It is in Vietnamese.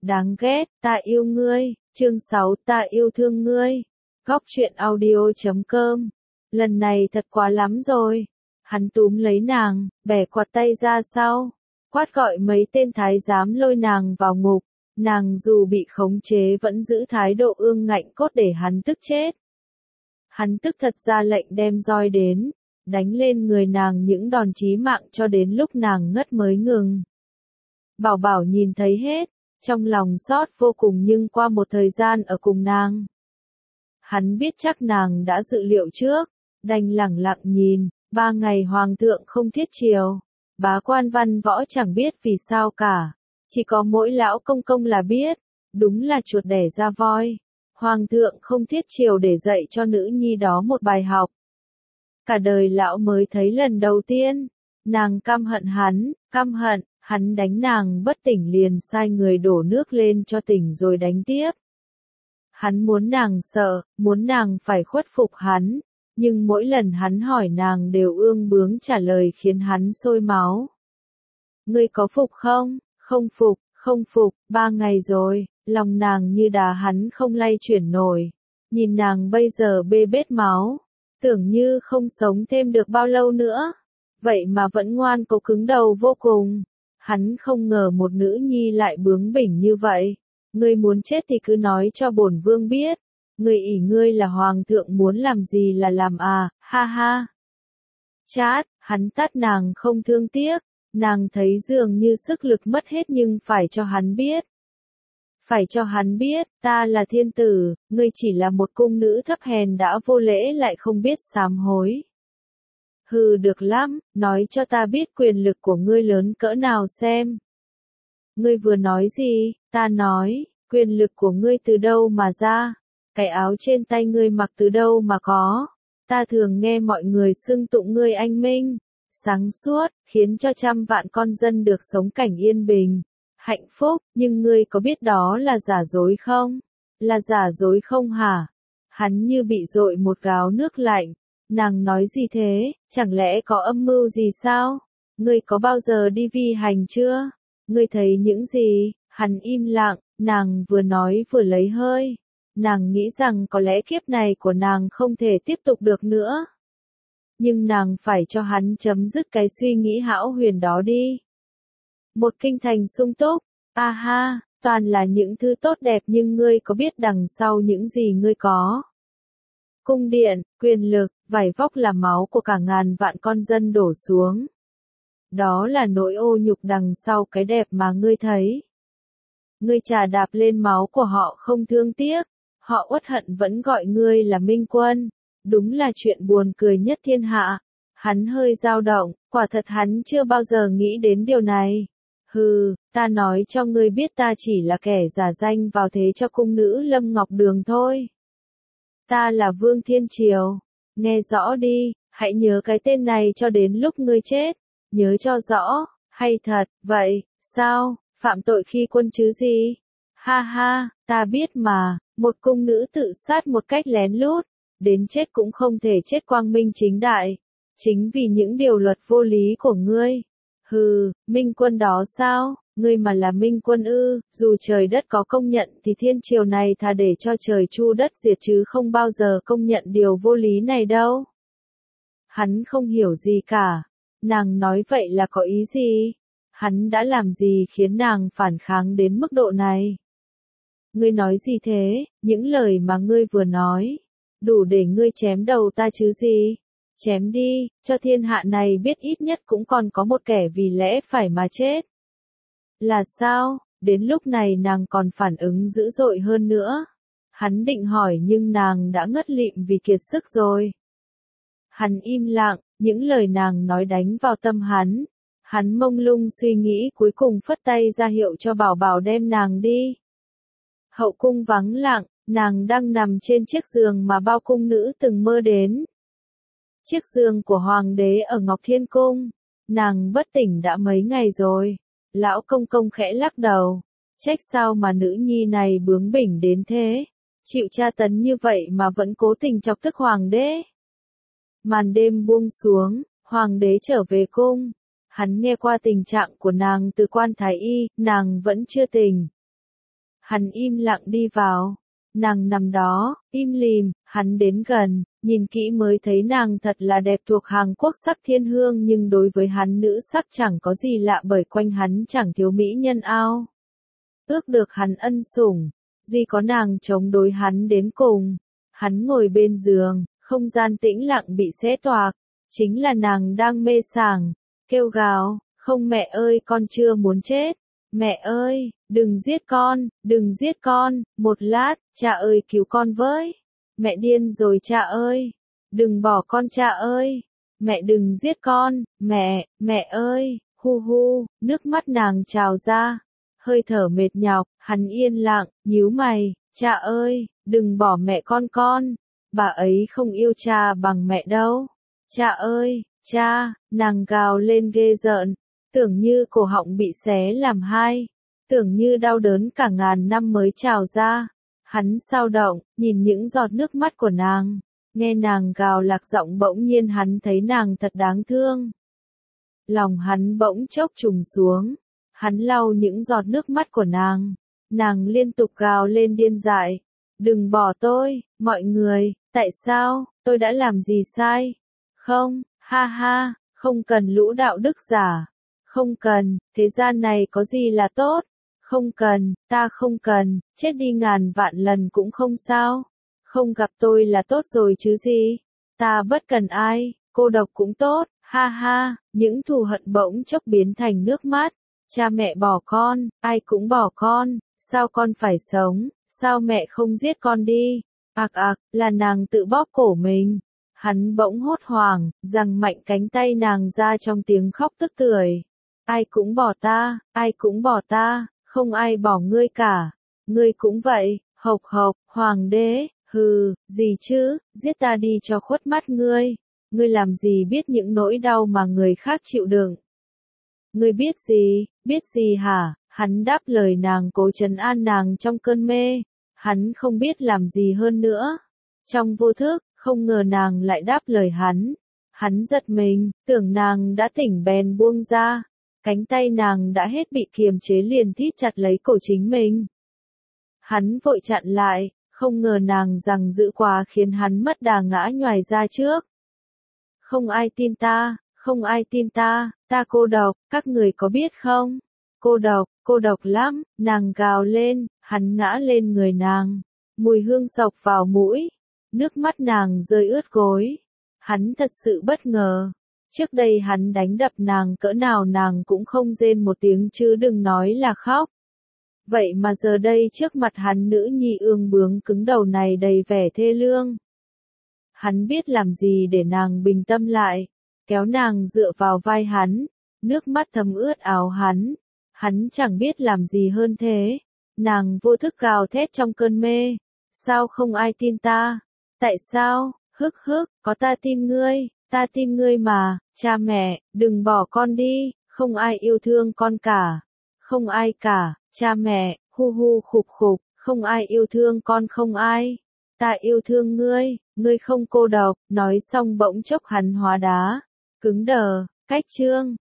Đáng ghét, ta yêu ngươi, chương 6 ta yêu thương ngươi. Góc truyện audio.com. Lần này thật quá lắm rồi. Hắn túm lấy nàng, bẻ quạt tay ra sau, quát gọi mấy tên thái giám lôi nàng vào ngục. Nàng dù bị khống chế vẫn giữ thái độ ương ngạnh cốt để hắn tức chết. Hắn tức thật ra lệnh đem roi đến, đánh lên người nàng những đòn chí mạng cho đến lúc nàng ngất mới ngừng. Bảo Bảo nhìn thấy hết, trong lòng xót vô cùng nhưng qua một thời gian ở cùng nàng, hắn biết chắc nàng đã dự liệu trước, đành lẳng lặng nhìn. 3 ngày hoàng thượng không thiết triều, bá quan văn võ chẳng biết vì sao cả, chỉ có mỗi lão công công là biết, đúng là chuột đẻ ra voi. Hoàng thượng không thiết triều để dạy cho nữ nhi đó một bài học. Cả đời lão mới thấy lần đầu tiên, nàng căm hận hắn, căm hận, hắn đánh nàng bất tỉnh liền sai người đổ nước lên cho tỉnh rồi đánh tiếp. Hắn muốn nàng sợ, muốn nàng phải khuất phục hắn, nhưng mỗi lần hắn hỏi nàng đều ương bướng trả lời khiến hắn sôi máu. Ngươi có phục không? Không phục, không phục, 3 ngày rồi, lòng nàng như đá hắn không lay chuyển nổi. Nhìn nàng bây giờ bê bết máu, tưởng như không sống thêm được bao lâu nữa. Vậy mà vẫn ngoan cố cứng đầu vô cùng. Hắn không ngờ một nữ nhi lại bướng bỉnh như vậy. Ngươi muốn chết thì cứ nói cho bổn vương biết. Ngươi ỷ ngươi là hoàng thượng muốn làm gì là làm à, ha ha. Chát, hắn tát nàng không thương tiếc. Nàng thấy dường như sức lực mất hết nhưng phải cho hắn biết. Phải cho hắn biết, ta là thiên tử, ngươi chỉ là một cung nữ thấp hèn đã vô lễ lại không biết sám hối. Hừ được lắm, nói cho ta biết quyền lực của ngươi lớn cỡ nào xem. Ngươi vừa nói gì? Ta nói, quyền lực của ngươi từ đâu mà ra? Cái áo trên tay ngươi mặc từ đâu mà có? Ta thường nghe mọi người xưng tụng ngươi anh minh, sáng suốt, khiến cho trăm vạn con dân được sống cảnh yên bình, hạnh phúc, nhưng ngươi có biết đó là giả dối không? Là giả dối không hả? Hắn như bị dội một gáo nước lạnh. Nàng nói gì thế, chẳng lẽ có âm mưu gì sao? Ngươi có bao giờ đi vi hành chưa? Ngươi thấy những gì? Hắn im lặng, nàng vừa nói vừa lấy hơi. Nàng nghĩ rằng có lẽ kiếp này của nàng không thể tiếp tục được nữa. Nhưng nàng phải cho hắn chấm dứt cái suy nghĩ hão huyền đó đi. Một kinh thành sung túc, a ha, toàn là những thứ tốt đẹp nhưng ngươi có biết đằng sau những gì ngươi có? Cung điện, quyền lực, vải vóc là máu của cả ngàn vạn con dân đổ xuống. Đó là nỗi ô nhục đằng sau cái đẹp mà ngươi thấy. Ngươi chà đạp lên máu của họ không thương tiếc, họ uất hận vẫn gọi ngươi là minh quân. Đúng là chuyện buồn cười nhất thiên hạ. Hắn hơi dao động, quả thật hắn chưa bao giờ nghĩ đến điều này. Hừ, ta nói cho ngươi biết ta chỉ là kẻ giả danh vào thế cho cung nữ Lâm Ngọc Đường thôi. Ta là Vương Thiên Triều. Nghe rõ đi, hãy nhớ cái tên này cho đến lúc ngươi chết. Nhớ cho rõ, hay thật, vậy, sao, phạm tội khi quân chứ gì? Ha ha, ta biết mà, một cung nữ tự sát một cách lén lút, đến chết cũng không thể chết quang minh chính đại. Chính vì những điều luật vô lý của ngươi. Hừ, minh quân đó sao? Ngươi mà là minh quân ư, dù trời đất có công nhận thì thiên triều này thà để cho trời chu đất diệt chứ không bao giờ công nhận điều vô lý này đâu. Hắn không hiểu gì cả. Nàng nói vậy là có ý gì? Hắn đã làm gì khiến nàng phản kháng đến mức độ này? Ngươi nói gì thế? Những lời mà ngươi vừa nói, đủ để ngươi chém đầu ta chứ gì? Chém đi, cho thiên hạ này biết ít nhất cũng còn có một kẻ vì lẽ phải mà chết. Là sao? Đến lúc này nàng còn phản ứng dữ dội hơn nữa. Hắn định hỏi nhưng nàng đã ngất lịm vì kiệt sức rồi. Hắn im lặng, những lời nàng nói đánh vào tâm hắn. Hắn mông lung suy nghĩ cuối cùng phất tay ra hiệu cho Bảo Bảo đem nàng đi. Hậu cung vắng lặng, nàng đang nằm trên chiếc giường mà bao cung nữ từng mơ đến. Chiếc giường của hoàng đế ở Ngọc Thiên Cung. Nàng bất tỉnh đã mấy ngày rồi. Lão công công khẽ lắc đầu. Trách sao mà nữ nhi này bướng bỉnh đến thế. Chịu tra tấn như vậy mà vẫn cố tình chọc tức hoàng đế. Màn đêm buông xuống, hoàng đế trở về cung. Hắn nghe qua tình trạng của nàng từ quan thái y, nàng vẫn chưa tỉnh. Hắn im lặng đi vào. Nàng nằm đó, im lìm, hắn đến gần, nhìn kỹ mới thấy nàng thật là đẹp thuộc hàng quốc sắc thiên hương nhưng đối với hắn nữ sắc chẳng có gì lạ bởi quanh hắn chẳng thiếu mỹ nhân ao. Ước được hắn ân sủng, duy có nàng chống đối hắn đến cùng. Hắn ngồi bên giường, không gian tĩnh lặng bị xé toạc, chính là nàng đang mê sảng, kêu gào, không mẹ ơi con chưa muốn chết. Mẹ ơi, đừng giết con, đừng giết con, một lát, cha ơi cứu con với. Mẹ điên rồi cha ơi, đừng bỏ con cha ơi. Mẹ đừng giết con, mẹ ơi, hu hu, nước mắt nàng trào ra. Hơi thở mệt nhọc, hắn yên lặng, nhíu mày, cha ơi, đừng bỏ mẹ con. Bà ấy không yêu cha bằng mẹ đâu. Cha ơi, cha, nàng gào lên ghê rợn. Tưởng như cổ họng bị xé làm hai, tưởng như đau đớn cả ngàn năm mới trào ra. Hắn sao động, nhìn những giọt nước mắt của nàng, nghe nàng gào lạc giọng bỗng nhiên hắn thấy nàng thật đáng thương. Lòng hắn bỗng chốc trùng xuống, hắn lau những giọt nước mắt của nàng liên tục gào lên điên dại. Đừng bỏ tôi, mọi người, tại sao, tôi đã làm gì sai? Không, ha ha, không cần lũ đạo đức giả. Không cần, thế gian này có gì là tốt? Không cần, ta không cần, chết đi ngàn vạn lần cũng không sao. Không gặp tôi là tốt rồi chứ gì? Ta bất cần ai, cô độc cũng tốt, ha ha, những thù hận bỗng chốc biến thành nước mắt. Cha mẹ bỏ con, ai cũng bỏ con, sao con phải sống, sao mẹ không giết con đi? Là nàng tự bóp cổ mình. Hắn bỗng hốt hoảng, giằng mạnh cánh tay nàng ra trong tiếng khóc tức tưởi. Ai cũng bỏ ta, không ai bỏ ngươi cả. Ngươi cũng vậy, hộc, hoàng đế, hừ, gì chứ, giết ta đi cho khuất mắt ngươi. Ngươi làm gì biết những nỗi đau mà người khác chịu đựng. Ngươi biết gì hả? Hắn đáp lời nàng cố trấn an nàng trong cơn mê. Hắn không biết làm gì hơn nữa. Trong vô thức, không ngờ nàng lại đáp lời hắn. Hắn giật mình, tưởng nàng đã tỉnh bèn buông ra. Cánh tay nàng đã hết bị kiềm chế liền thít chặt lấy cổ chính mình. Hắn vội chặn lại, không ngờ nàng giằng giữ quá khiến hắn mất đà ngã nhoài ra trước. Không ai tin ta, ta cô độc, các người có biết không? Cô độc lắm, nàng gào lên, hắn ngã lên người nàng. Mùi hương sộc vào mũi, nước mắt nàng rơi ướt gối. Hắn thật sự bất ngờ. Trước đây hắn đánh đập nàng cỡ nào nàng cũng không rên một tiếng chứ đừng nói là khóc. Vậy mà giờ đây trước mặt hắn nữ nhi ương bướng cứng đầu này đầy vẻ thê lương. Hắn biết làm gì để nàng bình tâm lại, kéo nàng dựa vào vai hắn, nước mắt thấm ướt áo hắn. Hắn chẳng biết làm gì hơn thế. Nàng vô thức gào thét trong cơn mê. Sao không ai tin ta? Tại sao? Có ta tin ngươi mà, cha mẹ, đừng bỏ con đi, không ai yêu thương con cả. Không ai cả, cha mẹ, hu hu khục khục, không ai yêu thương con không ai. Ta yêu thương ngươi không cô độc, nói xong bỗng chốc hắn hóa đá, cứng đờ, cách chương.